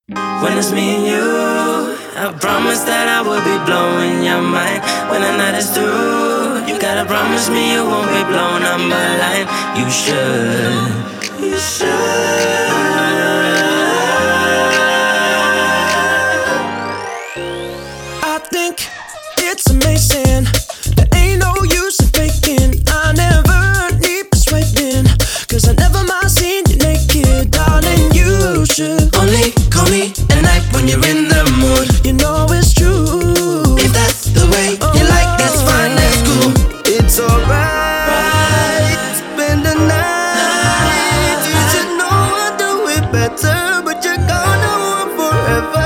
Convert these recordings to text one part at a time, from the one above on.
When it's me and you, I promise that I will be blowing your mind. When the night is through, you gotta promise me you won't be blown on my line. You should, you should. I think it's amazing. There ain't no use in faking. I never need persuading, 'cause I never mind seeing you naked. Darling, you should only call me at night when you're in the mood. You know it's true. If that's the way you like, that's fine, that's cool. It's alright. Spend the night. You should know I'll do it better, but you're gonna want forever.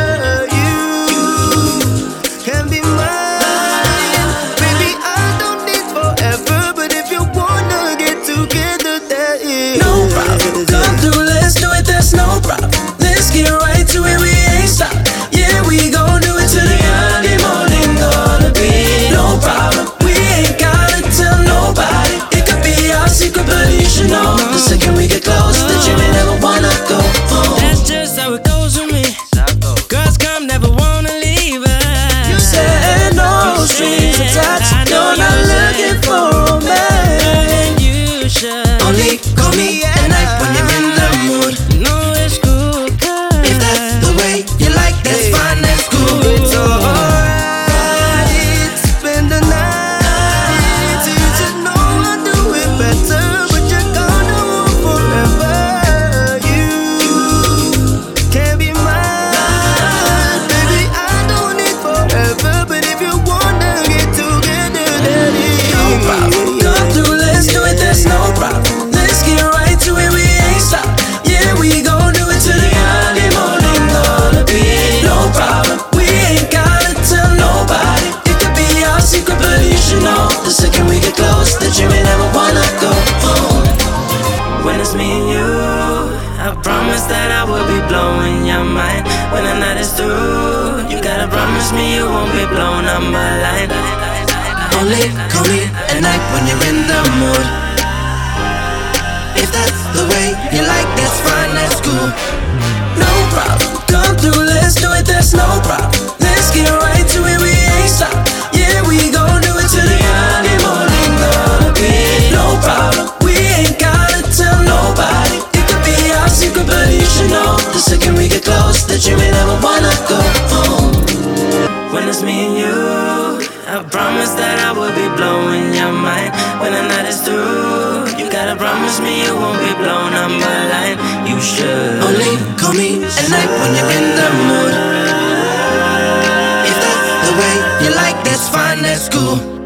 You can be mine, baby. I don't need forever, but if you wanna get together, that is no problem. Come through, let's do it. There's no problem. Let's get right to it. We ain't stop. Yeah, we gon' do it till the early morning. Gonna be no problem. We ain't gotta tell nobody. It could be our secret, but you should know. The second we get close, that you may never wanna go home. That's just how it goes with me. Girls come, never wanna leave us. You said no strings attached. You're not looking for a man. You should Only call me at night when you're in the mood. know it's cool, 'cause If that's the way you like, that's fine, that's cool. It's alright. Spend the night. You should know I'll do it better, but you're gonna want forever. You can be mine, baby. I don't need forever, but if you wanna get together, then No problem. Come through, let's do it. There's no problem. Let's get right to it. We ain't stop. Yeah, we gon' do it till the early morning. Gonna be no problem. We ain't gotta tell nobody. It could be our secret, but you should know. The second we get close, that you may never wanna go home. When it's me and you, I promise that I will be blowing your mind. When the night is through, you gotta promise me you won't be blown on my line. Only call me at night when you're in the mood. If that's the way you like, that's fine, that's cool. No problem. Come through, let's do it. There's no problem. Let's get right to it. We ain't stop. Yeah, we gon' do it till the early morning. Gonna be no problem. We ain't gotta tell nobody. It could be our secret, but you should know. The second we get close, that you may never wanna go home. When it's me and you, I promise that I will be blowing your mind. When the night is through, you gotta promise me you won't be blown on my line. You should only call me at night when you're in the mood. If that's the way you like, that's fine, that's cool.